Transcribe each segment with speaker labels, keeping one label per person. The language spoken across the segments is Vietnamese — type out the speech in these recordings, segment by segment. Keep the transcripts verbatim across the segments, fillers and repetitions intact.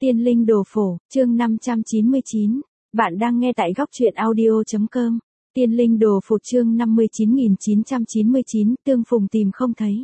Speaker 1: Tiên linh đồ phổ, chương năm trăm chín mươi chín. Bạn đang nghe tại góc truyện audio chấm com. Tiên linh đồ phổ chương năm mươi chín nghìn chín trăm chín mươi chín, tương phùng tìm không thấy.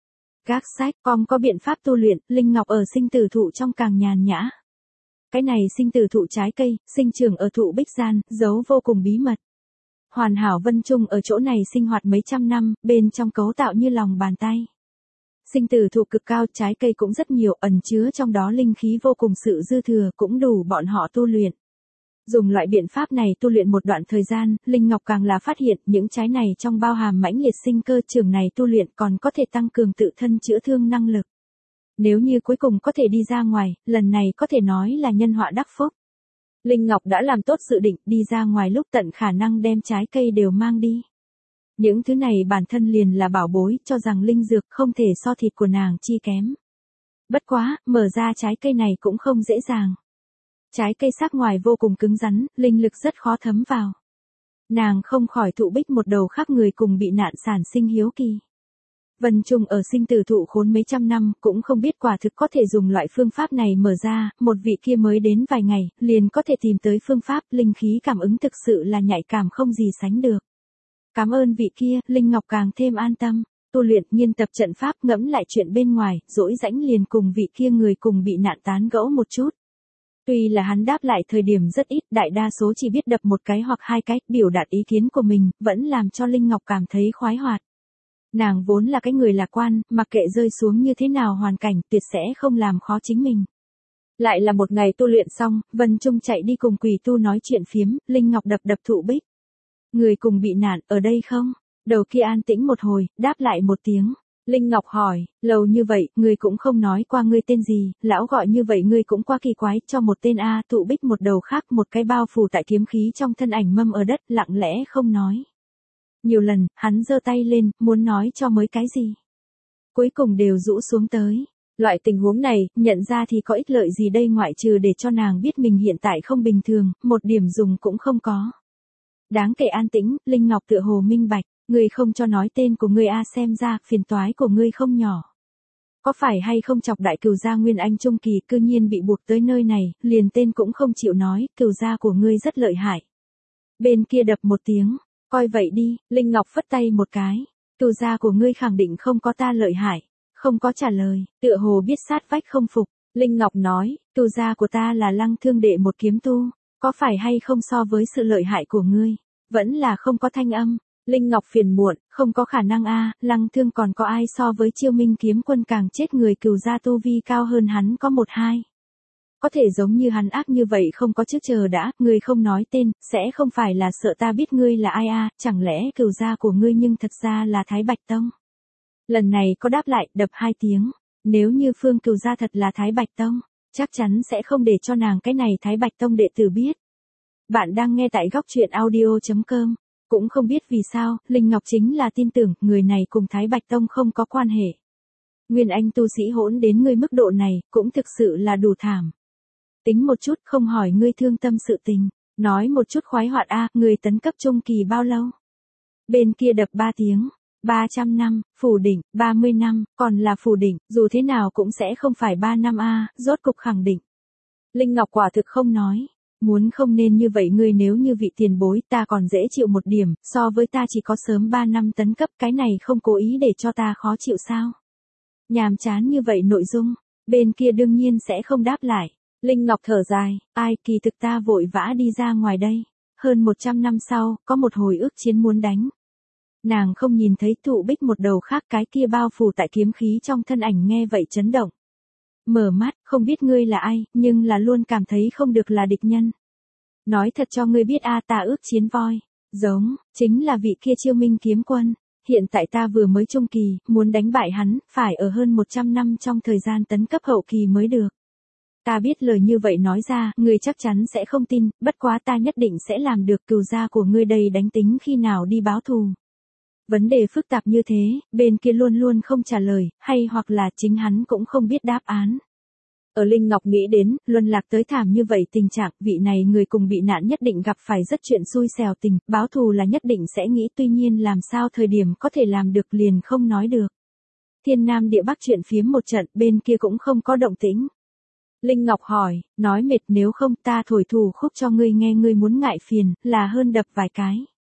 Speaker 1: Các sách com có biện pháp tu luyện, linh ngọc ở sinh tử thụ trong càng nhàn nhã. Cái này sinh tử thụ trái cây, sinh trưởng ở thụ bích gian, giấu vô cùng bí mật. Hoàn hảo vân trung ở chỗ này sinh hoạt mấy trăm năm, bên trong cấu tạo như lòng bàn tay. Sinh tử thụ cực cao, trái cây cũng rất nhiều, ẩn chứa trong đó linh khí vô cùng, sự dư thừa cũng đủ bọn họ tu luyện. Dùng loại biện pháp này tu luyện một đoạn thời gian, Linh Ngọc càng là phát hiện những trái này trong bao hàm mãnh liệt sinh cơ, trường này tu luyện còn có thể tăng cường tự thân chữa thương năng lực. Nếu như cuối cùng có thể đi ra ngoài, lần này có thể nói là nhân họa đắc phúc. Linh Ngọc đã làm tốt dự định, đi ra ngoài lúc tận khả năng đem trái cây đều mang đi. Những thứ này bản thân liền là bảo bối, cho rằng linh dược không thể so thịt của nàng chi kém. Bất quá, mở ra trái cây này cũng không dễ dàng. Trái cây sắc ngoài vô cùng cứng rắn, linh lực rất khó thấm vào. Nàng không khỏi thụ bích một đầu khác người cùng bị nạn sản sinh hiếu kỳ. Vân Trung ở sinh tử thụ khốn mấy trăm năm, cũng không biết quả thực có thể dùng loại phương pháp này mở ra, một vị kia mới đến vài ngày, liền có thể tìm tới phương pháp, linh khí cảm ứng thực sự là nhạy cảm không gì sánh được. Cảm ơn vị kia, Linh Ngọc càng thêm an tâm, tu luyện nghiên tập trận pháp, ngẫm lại chuyện bên ngoài, dỗi rãnh liền cùng vị kia người cùng bị nạn tán gẫu một chút. Tuy là hắn đáp lại thời điểm rất ít, đại đa số chỉ biết đập một cái hoặc hai cái, biểu đạt ý kiến của mình, vẫn làm cho Linh Ngọc cảm thấy khoái hoạt. Nàng vốn là cái người lạc quan, mặc kệ rơi xuống như thế nào hoàn cảnh, tuyệt sẽ không làm khó chính mình. Lại là một ngày tu luyện xong, Vân Trung chạy đi cùng quỷ tu nói chuyện phiếm, Linh Ngọc đập đập thụ bích. Người cùng bị nạn, ở đây không? Đầu kia an tĩnh một hồi, đáp lại một tiếng. Linh Ngọc hỏi, lâu như vậy, ngươi cũng không nói qua ngươi tên gì, lão gọi như vậy ngươi cũng quá kỳ quái, cho một tên A, thụ bích một đầu khác, một cái bao phủ tại kiếm khí trong thân ảnh mâm ở đất, lặng lẽ không nói. Nhiều lần, hắn giơ tay lên, muốn nói cho mới cái gì. Cuối cùng đều rũ xuống tới. Loại tình huống này, nhận ra thì có ích lợi gì đây ngoại trừ để cho nàng biết mình hiện tại không bình thường, một điểm dùng cũng không có. Đáng kể an tĩnh, Linh Ngọc tựa hồ minh bạch, ngươi không cho nói tên của ngươi a, xem ra phiền toái của ngươi không nhỏ. Có phải hay không chọc đại cửu gia Nguyên Anh trung kỳ, cư nhiên bị buộc tới nơi này, liền tên cũng không chịu nói, cửu gia của ngươi rất lợi hại. Bên kia đập một tiếng, coi vậy đi, Linh Ngọc phất tay một cái, cửu gia của ngươi khẳng định không có ta lợi hại, không có trả lời, tựa hồ biết sát vách không phục. Linh Ngọc nói, cửu gia của ta là Lăng Thương đệ một kiếm tu. Có phải hay không so với sự lợi hại của ngươi, vẫn là không có thanh âm. Linh Ngọc phiền muộn, không có khả năng a, Lăng Thương còn có ai so với Chiêu Minh kiếm quân càng chết người cửu gia tu vi cao hơn hắn có một hai. Có thể giống như hắn ác như vậy không có, trước chờ đã, ngươi không nói tên, sẽ không phải là sợ ta biết ngươi là ai a, chẳng lẽ cửu gia của ngươi nhưng thật ra là Thái Bạch Tông. Lần này có đáp lại, đập hai tiếng, nếu như Phương cửu gia thật là Thái Bạch Tông, chắc chắn sẽ không để cho nàng cái này Thái Bạch Tông đệ tử biết. Bạn đang nghe tại góc truyện audio chấm com. Cũng không biết vì sao, Linh Ngọc chính là tin tưởng người này cùng Thái Bạch Tông không có quan hệ. Nguyên Anh tu sĩ hỗn đến ngươi mức độ này, cũng thực sự là đủ thảm. Tính một chút, không hỏi ngươi thương tâm sự tình, nói một chút khoái hoạt a, người tấn cấp trung kỳ bao lâu? Bên kia đập ba tiếng. ba trăm năm, phủ đỉnh, ba mươi năm, còn là phủ đỉnh, dù thế nào cũng sẽ không phải ba năm a, rốt cục khẳng định. Linh Ngọc quả thực không nói, muốn không nên như vậy, ngươi nếu như vị tiền bối ta còn dễ chịu một điểm, so với ta chỉ có sớm ba năm tấn cấp, cái này không cố ý để cho ta khó chịu sao? Nhàm chán như vậy nội dung, bên kia đương nhiên sẽ không đáp lại. Linh Ngọc thở dài, ai, kỳ thực ta vội vã đi ra ngoài đây, hơn một trăm năm sau, có một hồi ức chiến muốn đánh. Nàng không nhìn thấy thụ bích một đầu khác, cái kia bao phủ tại kiếm khí trong thân ảnh nghe vậy chấn động. Mở mắt, không biết ngươi là ai, nhưng là luôn cảm thấy không được là địch nhân. Nói thật cho ngươi biết a, ta ước chiến voi, giống, chính là vị kia Chiêu Minh kiếm quân. Hiện tại ta vừa mới trung kỳ, muốn đánh bại hắn, phải ở hơn một trăm năm trong thời gian tấn cấp hậu kỳ mới được. Ta biết lời như vậy nói ra, ngươi chắc chắn sẽ không tin, bất quá ta nhất định sẽ làm được, cửu gia của ngươi đây đánh tính khi nào đi báo thù. Vấn đề phức tạp như thế, bên kia luôn luôn không trả lời, hay hoặc là chính hắn cũng không biết đáp án. Ở Linh Ngọc nghĩ đến, luân lạc tới thảm như vậy tình trạng, vị này người cùng bị nạn nhất định gặp phải rất chuyện xui xẻo tình, báo thù là nhất định sẽ nghĩ, tuy nhiên làm sao thời điểm có thể làm được liền không nói được. Thiên Nam địa Bắc chuyện phiếm một trận, bên kia cũng không có động tĩnh. Linh Ngọc hỏi, nói mệt nếu không ta thổi thủ khúc cho ngươi nghe, ngươi muốn ngại phiền, là hơn đập vài cái.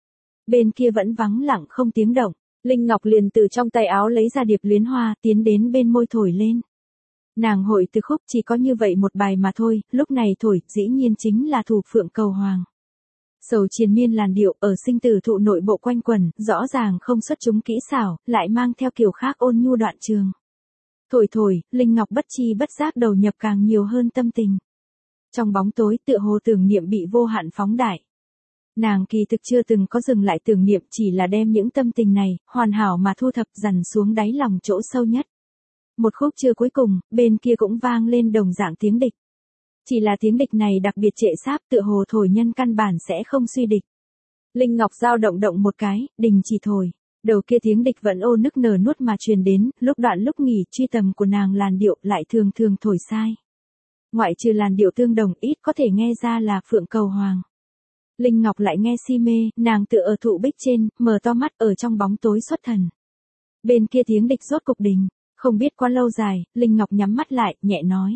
Speaker 1: Bên kia vẫn vắng lặng không tiếng động, Linh Ngọc liền từ trong tay áo lấy ra điệp luyến hoa, tiến đến bên môi thổi lên. Nàng hội từ khúc chỉ có như vậy một bài mà thôi, lúc này thổi, dĩ nhiên chính là Thủ Phượng Cầu Hoàng. Sầu triền miên làn điệu ở sinh tử thụ nội bộ quanh quẩn, rõ ràng không xuất chúng kỹ xảo, lại mang theo kiểu khác ôn nhu đoạn trường. Thổi thổi, Linh Ngọc bất chi bất giác đầu nhập càng nhiều hơn tâm tình. Trong bóng tối tựa hồ tưởng niệm bị vô hạn phóng đại. Nàng kỳ thực chưa từng có dừng lại tưởng niệm, chỉ là đem những tâm tình này, hoàn hảo mà thu thập dằn xuống đáy lòng chỗ sâu nhất. Một khúc chưa cuối cùng, bên kia cũng vang lên đồng dạng tiếng địch. Chỉ là tiếng địch này đặc biệt trệ sáp, tựa hồ thổi nhân căn bản sẽ không suy địch. Linh Ngọc dao động động một cái, đình chỉ thổi. Đầu kia tiếng địch vẫn ô nức nở nuốt mà truyền đến, lúc đoạn lúc nghỉ truy tầm của nàng làn điệu lại thường thường thổi sai. Ngoại trừ làn điệu tương đồng ít có thể nghe ra là Phượng Cầu Hoàng. Linh Ngọc lại nghe si mê, nàng tựa ở thụ bích trên, mở to mắt ở trong bóng tối xuất thần. Bên kia tiếng địch rốt cục đình, không biết qua lâu dài, Linh Ngọc nhắm mắt lại, nhẹ nói.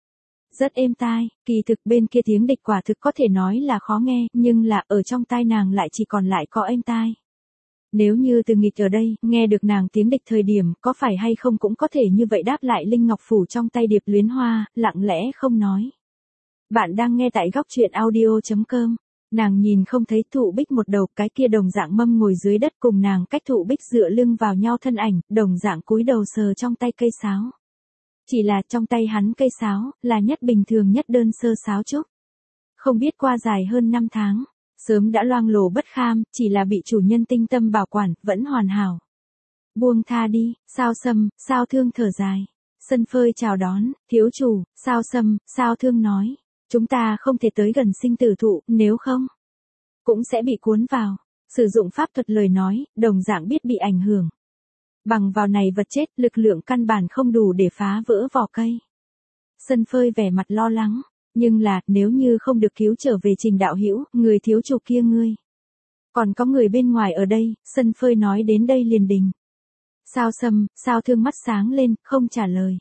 Speaker 1: Rất êm tai, kỳ thực bên kia tiếng địch quả thực có thể nói là khó nghe, nhưng là ở trong tai nàng lại chỉ còn lại có êm tai. Nếu như từ nghịch ở đây, nghe được nàng tiếng địch thời điểm, có phải hay không cũng có thể như vậy đáp lại. Linh Ngọc phủ trong tay điệp luyến hoa, lặng lẽ không nói. Bạn đang nghe tại góc truyện audio chấm com. Nàng nhìn không thấy thụ bích một đầu, cái kia đồng dạng mâm ngồi dưới đất cùng nàng cách thụ bích dựa lưng vào nhau thân ảnh, đồng dạng cúi đầu sờ trong tay cây sáo. Chỉ là trong tay hắn cây sáo, là nhất bình thường nhất đơn sơ sáo trúc. Không biết qua dài hơn năm tháng, sớm đã loang lổ bất kham, chỉ là bị chủ nhân tinh tâm bảo quản, vẫn hoàn hảo. Buông tha đi, Sao Sâm, Sao Thương thở dài. Sân phơi chào đón, thiếu chủ, Sao Sâm, Sao Thương nói. Chúng ta không thể tới gần sinh tử thụ, nếu không, cũng sẽ bị cuốn vào. Sử dụng pháp thuật lời nói, đồng dạng biết bị ảnh hưởng. Bằng vào này vật chết, lực lượng căn bản không đủ để phá vỡ vỏ cây. Sân phơi vẻ mặt lo lắng, nhưng là, nếu như không được cứu trở về Trình đạo hữu, người thiếu chủ kia ngươi. Còn có người bên ngoài ở đây, Sân phơi nói đến đây liền đình. Sao Sâm, Sao Thương mắt sáng lên, không trả lời.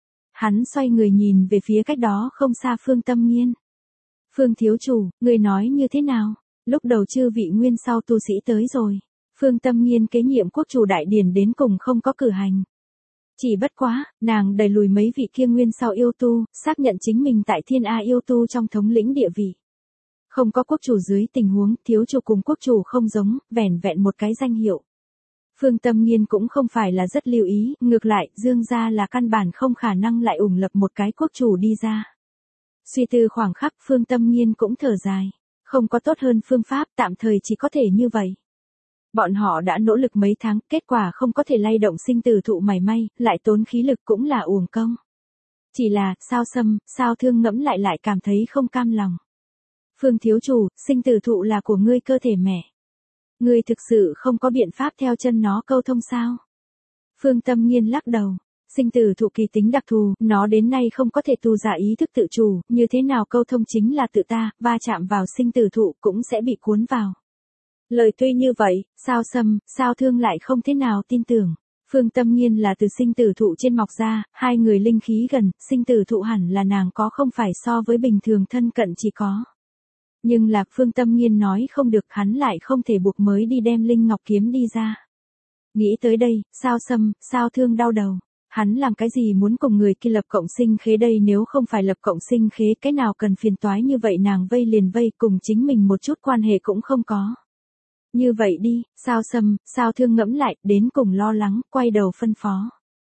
Speaker 1: Hắn xoay người nhìn về phía cách đó không xa Phương Tâm Nghiên. Phương thiếu chủ, người nói như thế nào? Lúc đầu chư vị nguyên sau tu sĩ tới rồi. Phương Tâm Nghiên kế nhiệm quốc chủ đại điển đến cùng không có cử hành. Chỉ bất quá, nàng đẩy lùi mấy vị kia nguyên sau yêu tu, xác nhận chính mình tại Thiên A yêu tu trong thống lĩnh địa vị. Không có quốc chủ dưới tình huống, thiếu chủ cùng quốc chủ không giống, vẻn vẹn một cái danh hiệu. Phương Tâm Nghiên cũng không phải là rất lưu ý, ngược lại, Dương gia là căn bản không khả năng lại ủng lập một cái quốc chủ đi ra. Suy tư khoảng khắc, Phương Tâm Nghiên cũng thở dài. Không có tốt hơn phương pháp, tạm thời chỉ có thể như vậy. Bọn họ đã nỗ lực mấy tháng, kết quả không có thể lay động sinh tử thụ mảy may, lại tốn khí lực cũng là uổng công. Chỉ là, Sao Sâm, Sao Thương ngẫm lại lại cảm thấy không cam lòng. Phương thiếu chủ, sinh tử thụ là của ngươi cơ thể mẹ. Ngươi thực sự không có biện pháp theo chân nó câu thông sao? Phương Tâm Nghiên lắc đầu. Sinh tử thụ kỳ tính đặc thù, nó đến nay không có thể tu giả ý thức tự chủ, như thế nào câu thông chính là tự ta, va chạm vào sinh tử thụ cũng sẽ bị cuốn vào. Lời tuy như vậy, Sao Sâm, Sao Thương lại không thế nào tin tưởng. Phương Tâm Nghiên là từ sinh tử thụ trên mọc ra, hai người linh khí gần, sinh tử thụ hẳn là nàng có không phải so với bình thường thân cận chỉ có. Nhưng là Phương Tâm Nghiên nói không được, hắn lại không thể buộc mới đi đem Linh Ngọc kiếm đi ra. Nghĩ tới đây, Sao Sâm, Sao Thương đau đầu. Hắn làm cái gì muốn cùng người kia lập cộng sinh khế đây, nếu không phải lập cộng sinh khế cái nào cần phiền toái như vậy, nàng vây liền vây, cùng chính mình một chút quan hệ cũng không có. Như vậy đi, Sao Sâm, Sao Thương ngẫm lại, đến cùng lo lắng, quay đầu phân phó.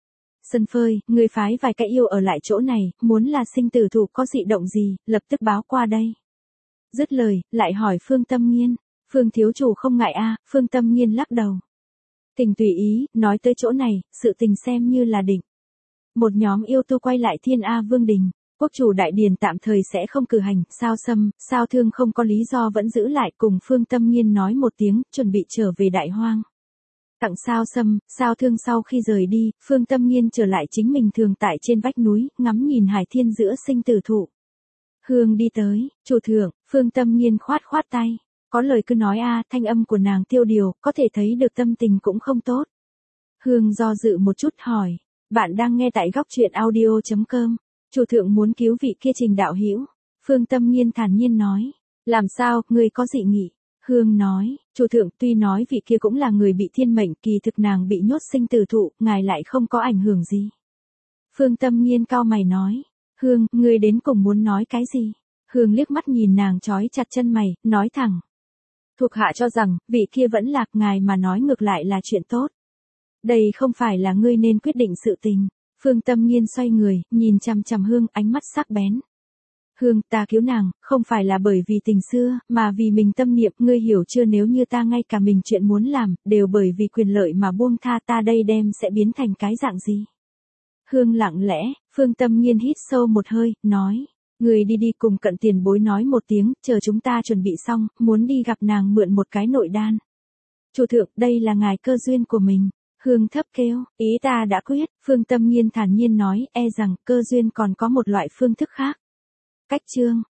Speaker 1: Sân phơi, người phái vài cái yêu ở lại chỗ này, muốn là sinh tử thụ có dị động gì, lập tức báo qua đây. Dứt lời, lại hỏi Phương Tâm Nghiên. Phương thiếu chủ không ngại a? Phương Tâm Nghiên lắc đầu. Tình tùy ý, nói tới chỗ này, sự tình xem như là định. Một nhóm yêu tu quay lại Thiên A Vương Đình. Quốc chủ đại điền tạm thời sẽ không cử hành. Sao Sâm, Sao Thương không có lý do vẫn giữ lại, cùng Phương Tâm Nghiên nói một tiếng, chuẩn bị trở về Đại Hoang. Tặng Sao Sâm, Sao Thương sau khi rời đi, Phương Tâm Nghiên trở lại chính mình thường tại trên vách núi, ngắm nhìn hải thiên giữa sinh tử thụ. Hương đi tới, chủ thượng, Phương Tâm Nghiên khoát khoát tay. Có lời cứ nói a, thanh âm của nàng tiêu điều, có thể thấy được tâm tình cũng không tốt. Hương do dự một chút hỏi, bạn đang nghe tại góc truyện audio chấm com. Chủ thượng muốn cứu vị kia Trình đạo hữu. Phương Tâm Nghiên thản nhiên nói. Làm sao, ngươi có dị nghị? Hương nói, chủ thượng tuy nói vị kia cũng là người bị thiên mệnh, kỳ thực nàng bị nhốt sinh tử thụ, ngài lại không có ảnh hưởng gì. Phương Tâm Nghiên cau mày nói. Hương, ngươi đến cùng muốn nói cái gì? Hương liếc mắt nhìn nàng trói chặt chân mày, nói thẳng. Thuộc hạ cho rằng, vị kia vẫn lạc, ngài mà nói ngược lại là chuyện tốt. Đây không phải là ngươi nên quyết định sự tình. Phương Tâm Nghiên xoay người, nhìn chằm chằm Hương, ánh mắt sắc bén. Hương, ta cứu nàng, không phải là bởi vì tình xưa, mà vì mình tâm niệm, ngươi hiểu chưa, nếu như ta ngay cả mình chuyện muốn làm, đều bởi vì quyền lợi mà buông tha, ta đây đem sẽ biến thành cái dạng gì? Hương lặng lẽ, Phương Tâm Nghiên hít sâu một hơi, nói. Người đi đi cùng Cận tiền bối nói một tiếng, chờ chúng ta chuẩn bị xong, muốn đi gặp nàng mượn một cái nội đan. Chủ thượng, đây là ngài cơ duyên của mình. Hương thấp kêu, ý ta đã quyết, Phương Tâm Nghiên thản nhiên nói, e rằng cơ duyên còn có một loại phương thức khác. Cách chương.